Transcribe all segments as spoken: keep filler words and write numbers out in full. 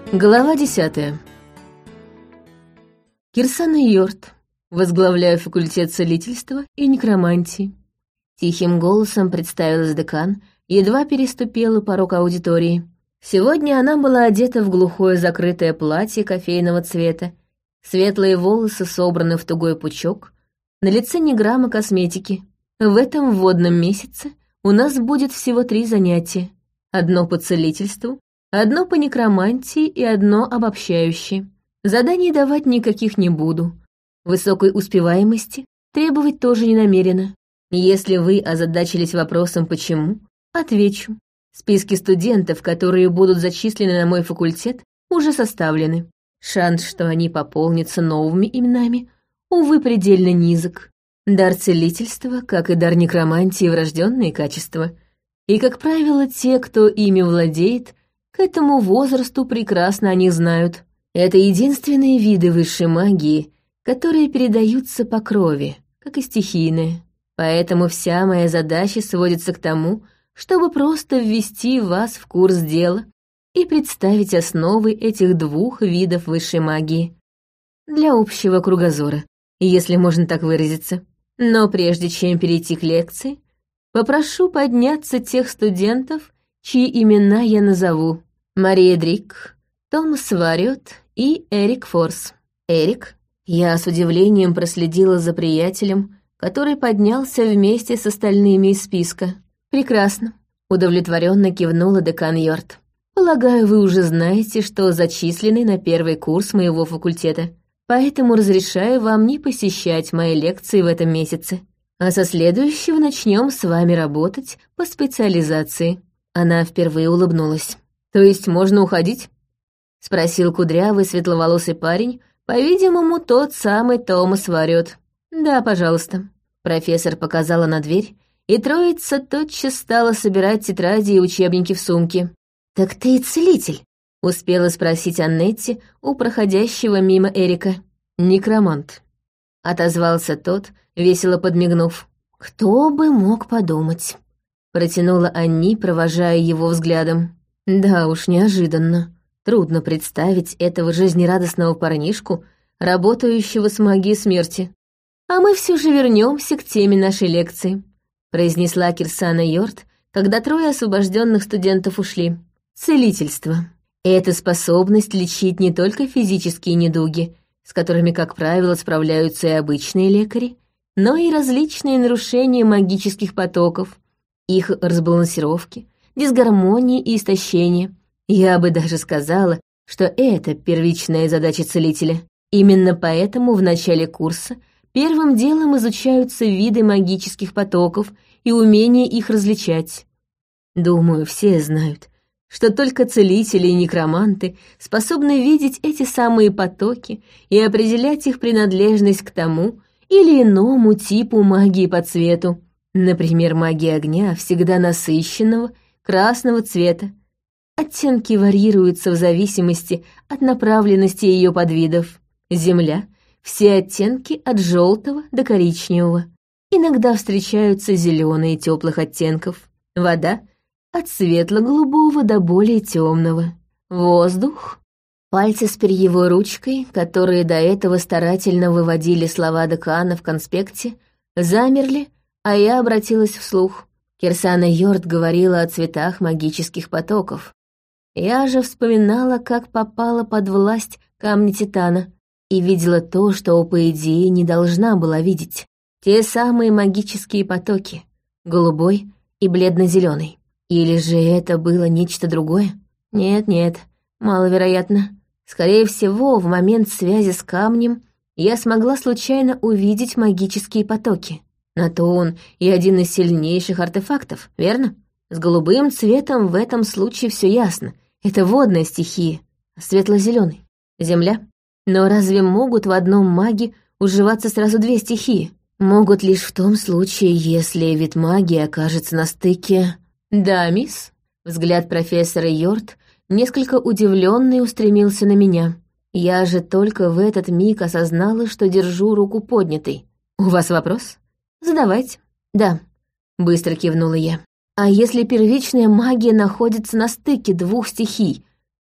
Глава десятая. Кирсана Йорт, возглавляю факультет целительства и некромантии. Тихим голосом представилась декан, едва переступила порог аудитории. Сегодня она была одета в глухое закрытое платье кофейного цвета, светлые волосы собраны в тугой пучок, на лице ни грамма косметики. В этом вводном месяце у нас будет всего три занятия. Одно по целительству, одно по некромантии и одно обобщающее. Заданий давать никаких не буду. Высокой успеваемости требовать тоже не намерена. Если вы озадачились вопросом «почему?», отвечу. Списки студентов, которые будут зачислены на мой факультет, уже составлены. Шанс, что они пополнятся новыми именами, увы, предельно низок. Дар целительства, как и дар некромантии, врожденные качества. И, как правило, те, кто ими владеет, к этому возрасту прекрасно о них знают. Это единственные виды высшей магии, которые передаются по крови, как и стихийные. Поэтому вся моя задача сводится к тому, чтобы просто ввести вас в курс дела и представить основы этих двух видов высшей магии. Для общего кругозора, если можно так выразиться. Но прежде чем перейти к лекции, попрошу подняться тех студентов, чьи имена я назову. Мария Дрик, Томас Варриот и Эрик Форс. Эрик, я с удивлением проследила за приятелем, который поднялся вместе с остальными из списка. Прекрасно, удовлетворенно кивнула декан Йорт. Полагаю, вы уже знаете, что зачислены на первый курс моего факультета, поэтому разрешаю вам не посещать мои лекции в этом месяце. А со следующего начнем с вами работать по специализации. Она впервые улыбнулась. «То есть можно уходить?» — спросил кудрявый светловолосый парень, по-видимому, тот самый Томас Варриот. «Да, пожалуйста». Профессор показала на дверь, и троица тотчас стала собирать тетради и учебники в сумке. «Так ты и целитель?» — успела спросить Аннетти у проходящего мимо Эрика. «Некромант», — отозвался тот, весело подмигнув. «Кто бы мог подумать?» — протянула Анни, провожая его взглядом. Да уж, неожиданно. Трудно представить этого жизнерадостного парнишку, работающего с магией смерти. «А мы все же вернемся к теме нашей лекции», — произнесла Кирсана Йорт, когда трое освобожденных студентов ушли. «Целительство. Это способность лечить не только физические недуги, с которыми, как правило, справляются и обычные лекари, но и различные нарушения магических потоков, их разбалансировки, дисгармонии и истощения. Я бы даже сказала, что это первичная задача целителя. Именно поэтому в начале курса первым делом изучаются виды магических потоков и умение их различать. Думаю, все знают, что только целители и некроманты способны видеть эти самые потоки и определять их принадлежность к тому или иному типу магии по цвету. Например, магия огня всегда насыщенного, красного цвета. Оттенки варьируются в зависимости от направленности ее подвидов. Земля — все оттенки от желтого до коричневого. Иногда встречаются зеленые теплых оттенков. Вода — от светло-голубого до более темного. Воздух. Пальцы с перьевой ручкой, которые до этого старательно выводили слова декана в конспекте, замерли, а я обратилась вслух. Кирсана Йорт говорила о цветах магических потоков. Я же вспоминала, как попала под власть камня Титана и видела то, что, по идее, не должна была видеть. Те самые магические потоки, голубой и бледно-зеленый. Или же это было нечто другое? Нет-нет, маловероятно. Скорее всего, в момент связи с камнем я смогла случайно увидеть магические потоки. На то он и один из сильнейших артефактов, верно? С голубым цветом в этом случае все ясно. Это водная стихия, светло-зеленый — земля. Но разве могут в одном маге уживаться сразу две стихии? Могут лишь в том случае, если вид магии окажется на стыке... Да, мисс. Взгляд профессора Йорт несколько удивленный устремился на меня. Я же только в этот миг осознала, что держу руку поднятой. У вас вопрос? Задавайте. Да, быстро кивнула я. А если первичная магия находится на стыке двух стихий,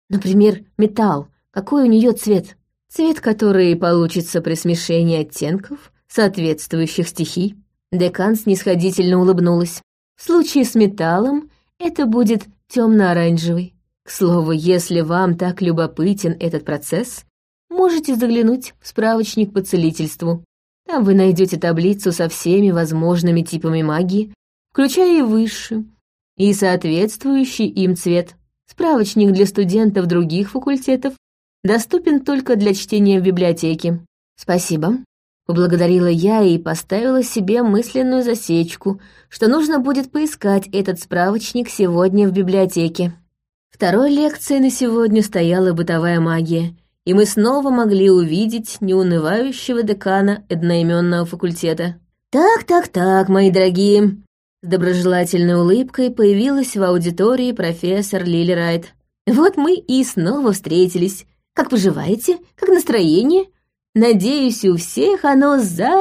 Например, металл. Какой у нее цвет? Цвет, который получится при смешении оттенков, соответствующих стихий. Декан снисходительно улыбнулась. В случае с металлом это будет темно-оранжевый. К слову, если вам так любопытен этот процесс, можете заглянуть в справочник по целительству. Там вы найдете таблицу со всеми возможными типами магии, включая и высшую, и соответствующий им цвет. Справочник для студентов других факультетов доступен только для чтения в библиотеке. Спасибо. Поблагодарила я и поставила себе мысленную засечку, что нужно будет поискать этот справочник сегодня в библиотеке. Второй лекцией на сегодня стояла бытовая магия, и мы снова могли увидеть неунывающего декана одноименного факультета. «Так-так-так, мои дорогие!» С доброжелательной улыбкой появилась в аудитории профессор Лили Райт. «Вот мы и снова встретились. Как поживаете? Как настроение? Надеюсь, у всех оно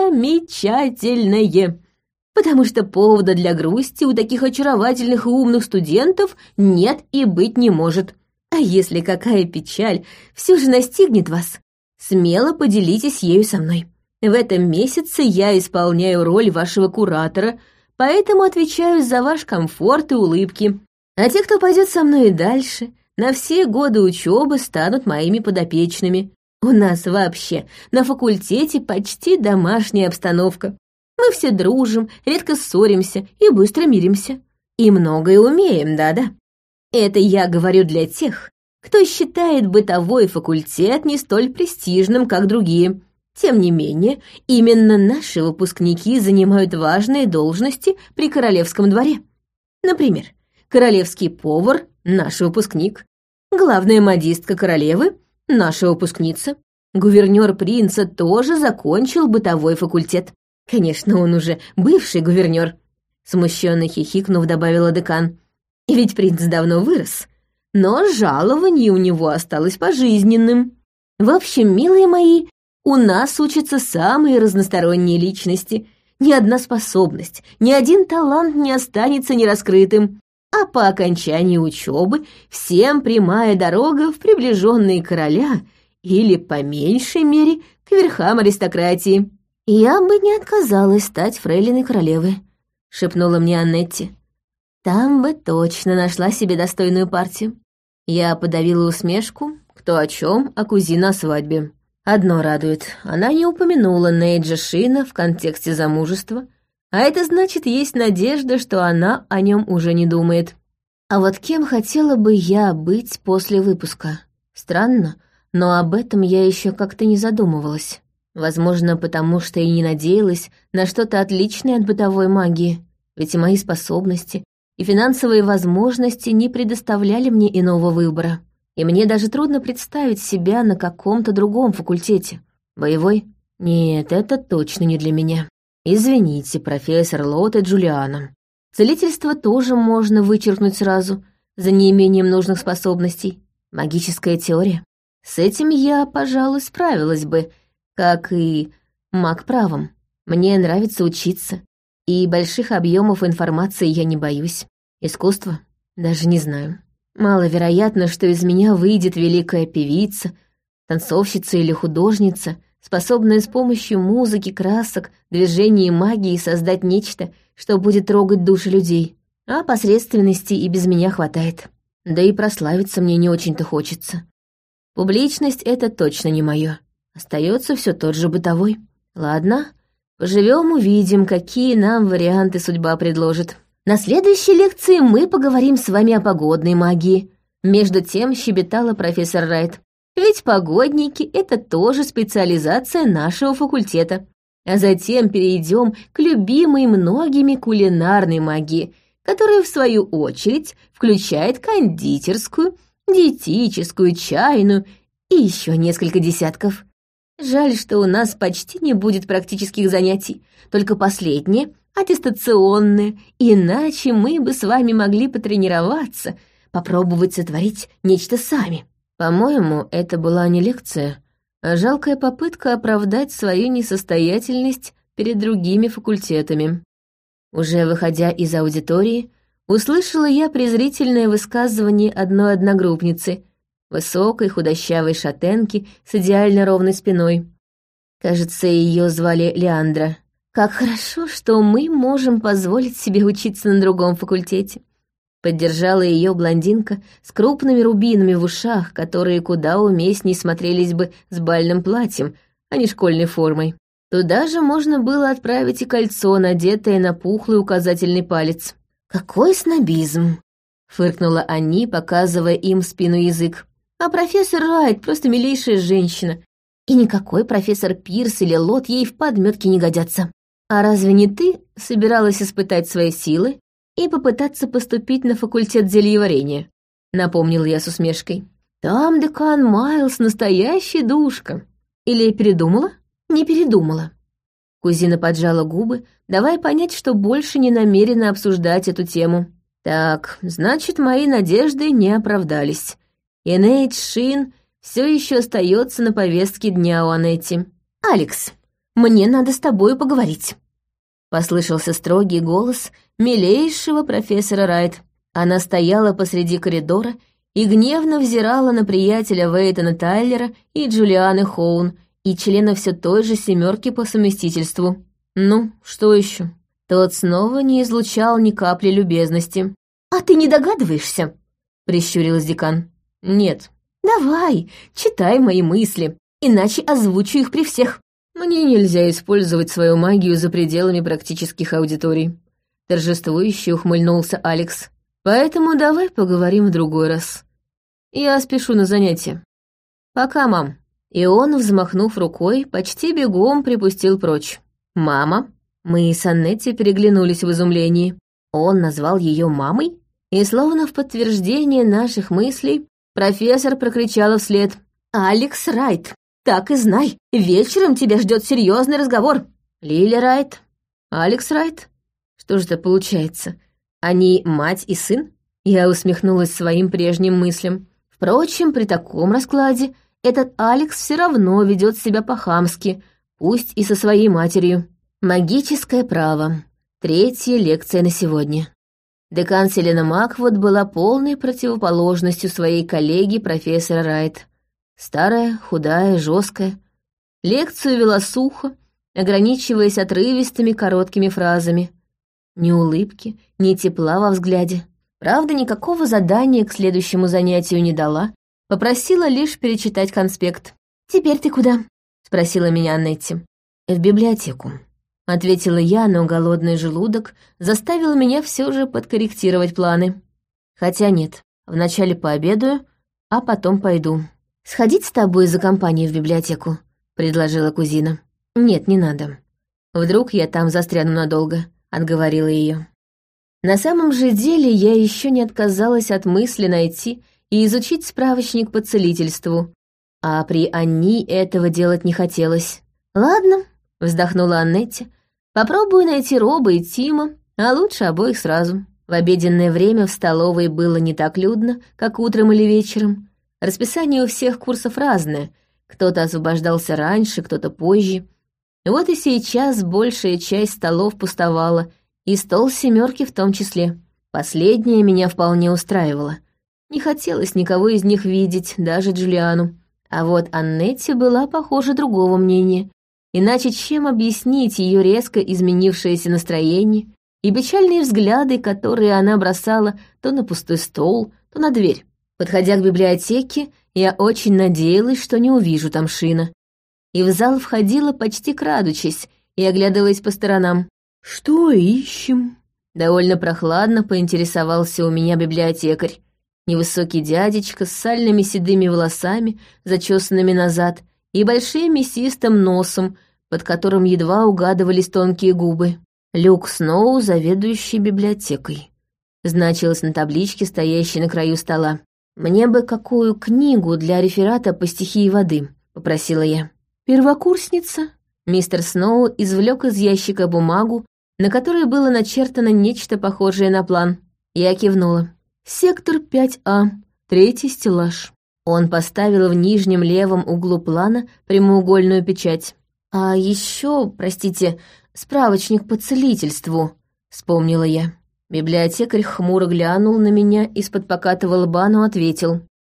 замечательное, потому что повода для грусти у таких очаровательных и умных студентов нет и быть не может. А если какая печаль все же настигнет вас, смело поделитесь ею со мной. В этом месяце я исполняю роль вашего куратора, поэтому отвечаю за ваш комфорт и улыбки. А те, кто пойдет со мной и дальше, на все годы учебы станут моими подопечными. У нас вообще на факультете почти домашняя обстановка. Мы все дружим, редко ссоримся и быстро миримся. И многое умеем, да-да. Это я говорю для тех, кто считает бытовой факультет не столь престижным, как другие. Тем не менее, именно наши выпускники занимают важные должности при королевском дворе. Например, королевский повар — наш выпускник, главная модистка королевы — наша выпускница, гувернер принца тоже закончил бытовой факультет. Конечно, он уже бывший гувернер, смущенно хихикнув, добавила декан. И ведь принц давно вырос, но жалование у него осталось пожизненным. В общем, милые мои, у нас учатся самые разносторонние личности. Ни одна способность, ни один талант не останется нераскрытым. А по окончании учебы всем прямая дорога в приближенные короля или, по меньшей мере, к верхам аристократии. «Я бы не отказалась стать фрейлиной королевы», — шепнула мне Аннетти. «Там бы точно нашла себе достойную партию». Я подавила усмешку, кто о чем, а кузина о свадьбе. Одно радует, она не упомянула Нейджа Шина в контексте замужества, а это значит, есть надежда, что она о нем уже не думает. А вот кем хотела бы я быть после выпуска? Странно, но об этом я еще как-то не задумывалась. Возможно, потому что и не надеялась на что-то отличное от бытовой магии, ведь и мои способности, и финансовые возможности не предоставляли мне иного выбора. И мне даже трудно представить себя на каком-то другом факультете. Боевой? Нет, это точно не для меня. Извините, профессор Лот и Джулиана. Целительство тоже можно вычеркнуть сразу, за неимением нужных способностей. Магическая теория. С этим я, пожалуй, справилась бы, как и маг правом. Мне нравится учиться, и больших объемов информации я не боюсь. Искусство? Даже не знаю. Маловероятно, что из меня выйдет великая певица, танцовщица или художница, способная с помощью музыки, красок, движений и магии создать нечто, что будет трогать души людей. А посредственности и без меня хватает. Да и прославиться мне не очень-то хочется. Публичность — это точно не мое. Остается все тот же бытовой. Ладно, поживем, увидим, какие нам варианты судьба предложит. На следующей лекции мы поговорим с вами о погодной магии. Между тем щебетала профессор Райт. Ведь погодники — это тоже специализация нашего факультета. А затем перейдем к любимой многими кулинарной магии, которая, в свою очередь, включает кондитерскую, диетическую, чайную и еще несколько десятков. Жаль, что у нас почти не будет практических занятий, только последние — аттестационные, иначе мы бы с вами могли потренироваться, попробовать сотворить нечто сами. По-моему, это была не лекция, а жалкая попытка оправдать свою несостоятельность перед другими факультетами. Уже выходя из аудитории, услышала я презрительное высказывание одной одногруппницы. высокой худощавой шатенки с идеально ровной спиной. Кажется, ее звали Леандра. «Как хорошо, что мы можем позволить себе учиться на другом факультете», — поддержала ее блондинка с крупными рубинами в ушах, которые куда уместней смотрелись бы с бальным платьем, а не школьной формой. Туда же можно было отправить и кольцо, надетое на пухлый указательный палец. «Какой снобизм!» — фыркнула Анни, показывая им в спину язык. «А профессор Райт просто милейшая женщина, и никакой профессор Пирс или Лот ей в подметке не годятся. А разве не ты собиралась испытать свои силы и попытаться поступить на факультет зельеварения?» — напомнил я с усмешкой. «Там декан Майлз настоящий душка. Или передумала?» «Не передумала». Кузина поджала губы, давая понять, что больше не намерена обсуждать эту тему. «Так, значит, мои надежды не оправдались. И Нейт Шин все еще остается на повестке дня у Анетти. «Алекс, мне надо с тобой поговорить», — послышался строгий голос милейшего профессора Райт. Она стояла посреди коридора и гневно взирала на приятеля Вейтона Тайлера и Джулианы Хоун, и члена все той же семерки по совместительству. Ну, что еще? Тот снова не излучал ни капли любезности. «А ты не догадываешься?» — прищурилась декан. «Нет». «Давай, читай мои мысли, иначе озвучу их при всех». «Мне нельзя использовать свою магию за пределами практических аудиторий», — торжествующе ухмыльнулся Алекс. «Поэтому давай поговорим в другой раз. Я спешу на занятия. Пока, мам». И он, взмахнув рукой, почти бегом припустил прочь. «Мама?» Мы с Аннетти переглянулись в изумлении. Он назвал ее мамой? И словно в подтверждение наших мыслей, профессор прокричала вслед: «Алекс Райт, так и знай, вечером тебя ждет серьезный разговор». «Лили Райт? Алекс Райт? Что же это получается? Они мать и сын?» Я усмехнулась своим прежним мыслям. Впрочем, при таком раскладе этот Алекс все равно ведет себя по-хамски, пусть и со своей матерью. Магическое право. Третья лекция на сегодня. Декан Селена Маквуд была полной противоположностью своей коллеги профессора Райт. Старая, худая, жесткая. Лекцию вела сухо, ограничиваясь отрывистыми короткими фразами. Ни улыбки, ни тепла во взгляде. Правда, никакого задания к следующему занятию не дала, попросила лишь перечитать конспект. «Теперь ты куда?» — спросила меня Аннетти. «В библиотеку», — ответила я, но голодный желудок заставил меня все же подкорректировать планы. Хотя нет, вначале пообедаю, а потом пойду. «Сходить с тобой за компанию в библиотеку?» — предложила кузина. «Нет, не надо. Вдруг я там застряну надолго», — отговорила ее. На самом же деле я еще не отказалась от мысли найти и изучить справочник по целительству, а при Анни этого делать не хотелось. «Ладно», — вздохнула Аннетти, — «попробую найти Роба и Тима, а лучше обоих сразу». В обеденное время в столовой было не так людно, как утром или вечером. Расписание у всех курсов разное, кто-то освобождался раньше, кто-то позже. Вот и сейчас большая часть столов пустовала, и стол семерки в том числе. Последнее меня вполне устраивало. Не хотелось никого из них видеть, даже Джулиану. А вот Аннетти была, похоже, другого мнения. Иначе чем объяснить ее резко изменившееся настроение и печальные взгляды, которые она бросала то на пустой стол, то на дверь? Подходя к библиотеке, я очень надеялась, что не увижу там Шина. И в зал входила почти крадучись и оглядываясь по сторонам. «Что ищем?» Довольно прохладно поинтересовался у меня библиотекарь. Невысокий дядечка с сальными седыми волосами, зачесанными назад, и большим мясистым носом, под которым едва угадывались тонкие губы. Люк Сноу, заведующий библиотекой. Значилось на табличке, стоящей на краю стола. «Мне бы какую книгу для реферата по стихии воды», — попросила я. «Первокурсница?» Мистер Сноу извлек из ящика бумагу, на которой было начертано нечто похожее на план. Я кивнула. «Сектор пять А, третий стеллаж». Он поставил в нижнем левом углу плана прямоугольную печать. «А еще, простите, справочник по целительству», — вспомнила я. Библиотекарь хмуро глянул на меня из-под покатого лба, но ответил.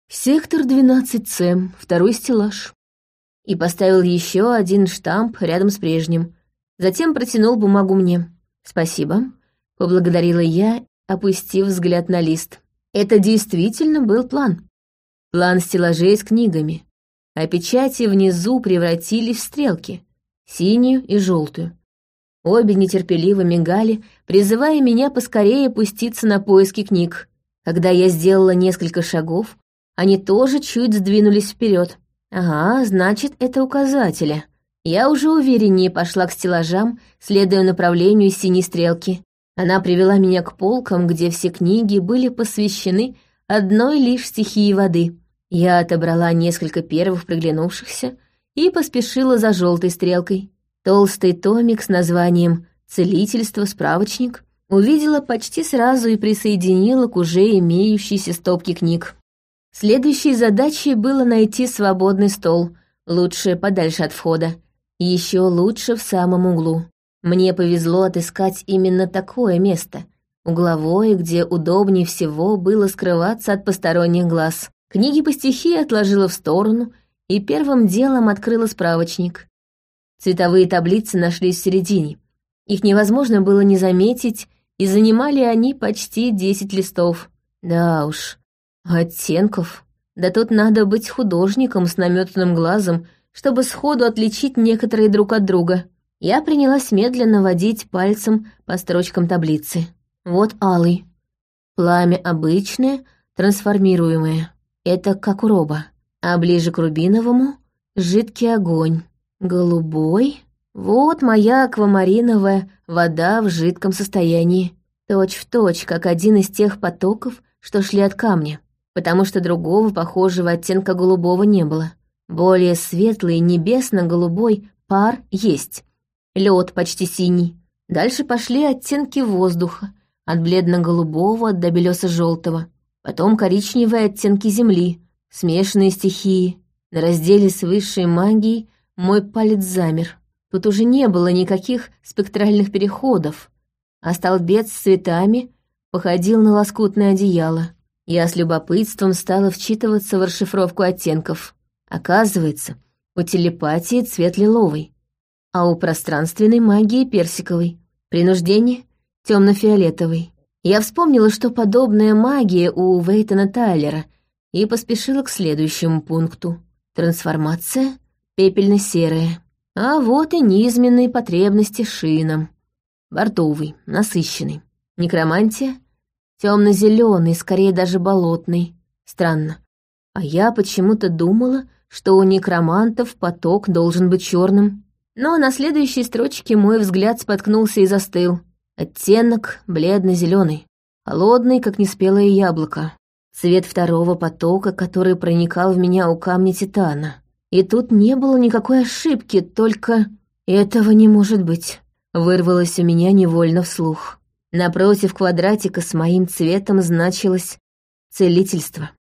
«Сектор двенадцать С, второй стеллаж». И поставил еще один штамп рядом с прежним. Затем протянул бумагу мне. «Спасибо», — поблагодарила я, опустив взгляд на лист. Это действительно был план. План стеллажей с книгами. А печати внизу превратились в стрелки, синюю и желтую. Обе нетерпеливо мигали, призывая меня поскорее пуститься на поиски книг. Когда я сделала несколько шагов, они тоже чуть сдвинулись вперед. Ага, значит, это указатели. Я уже увереннее пошла к стеллажам, следуя направлению синей стрелки. Она привела меня к полкам, где все книги были посвящены одной лишь стихии воды. Я отобрала несколько первых приглянувшихся и поспешила за желтой стрелкой. Толстый томик с названием «Целительство. Справочник» увидела почти сразу и присоединила к уже имеющейся стопке книг. Следующей задачей было найти свободный стол, лучше подальше от входа, и еще лучше в самом углу. Мне повезло отыскать именно такое место, угловое, где удобнее всего было скрываться от посторонних глаз. Книги по стихии отложила в сторону и первым делом открыла справочник. Цветовые таблицы нашлись в середине. Их невозможно было не заметить, и занимали они почти десять листов. Да уж, оттенков. Да тут надо быть художником с намётанным глазом, чтобы сходу отличить некоторые друг от друга. Я принялась медленно водить пальцем по строчкам таблицы. Вот алый. Пламя обычное, трансформируемое. Это как у роба. А ближе к рубиновому — жидкий огонь. Голубой. Вот моя аквамариновая вода в жидком состоянии. Точь в точь, как один из тех потоков, что шли от камня. Потому что другого похожего оттенка голубого не было. Более светлый небесно-голубой пар есть. Лед почти синий. Дальше пошли оттенки воздуха, от бледно-голубого до белесо-желтого. Потом коричневые оттенки земли, смешанные стихии. На разделе с высшей магией мой палец замер. Тут уже не было никаких спектральных переходов, а столбец с цветами походил на лоскутное одеяло. Я с любопытством стала вчитываться в расшифровку оттенков. Оказывается, у телепатии цвет лиловый, а у пространственной магии персиковый, принуждение — темно-фиолетовый. Я вспомнила, что подобная магия у Вейтона Тайлера, и поспешила к следующему пункту. Трансформация — пепельно-серая. А вот и низменные потребности шином. Бордовый, насыщенный. Некромантия — темно-зеленый, скорее даже болотный. Странно. А я почему-то думала, что у некромантов поток должен быть черным. Но на следующей строчке мой взгляд споткнулся и застыл. Оттенок бледно-зеленый, холодный, как неспелое яблоко. Цвет второго потока, который проникал в меня у камня титана. И тут не было никакой ошибки, только... Этого не может быть. Вырвалось у меня невольно вслух. Напротив квадратика с моим цветом значилось «целительство».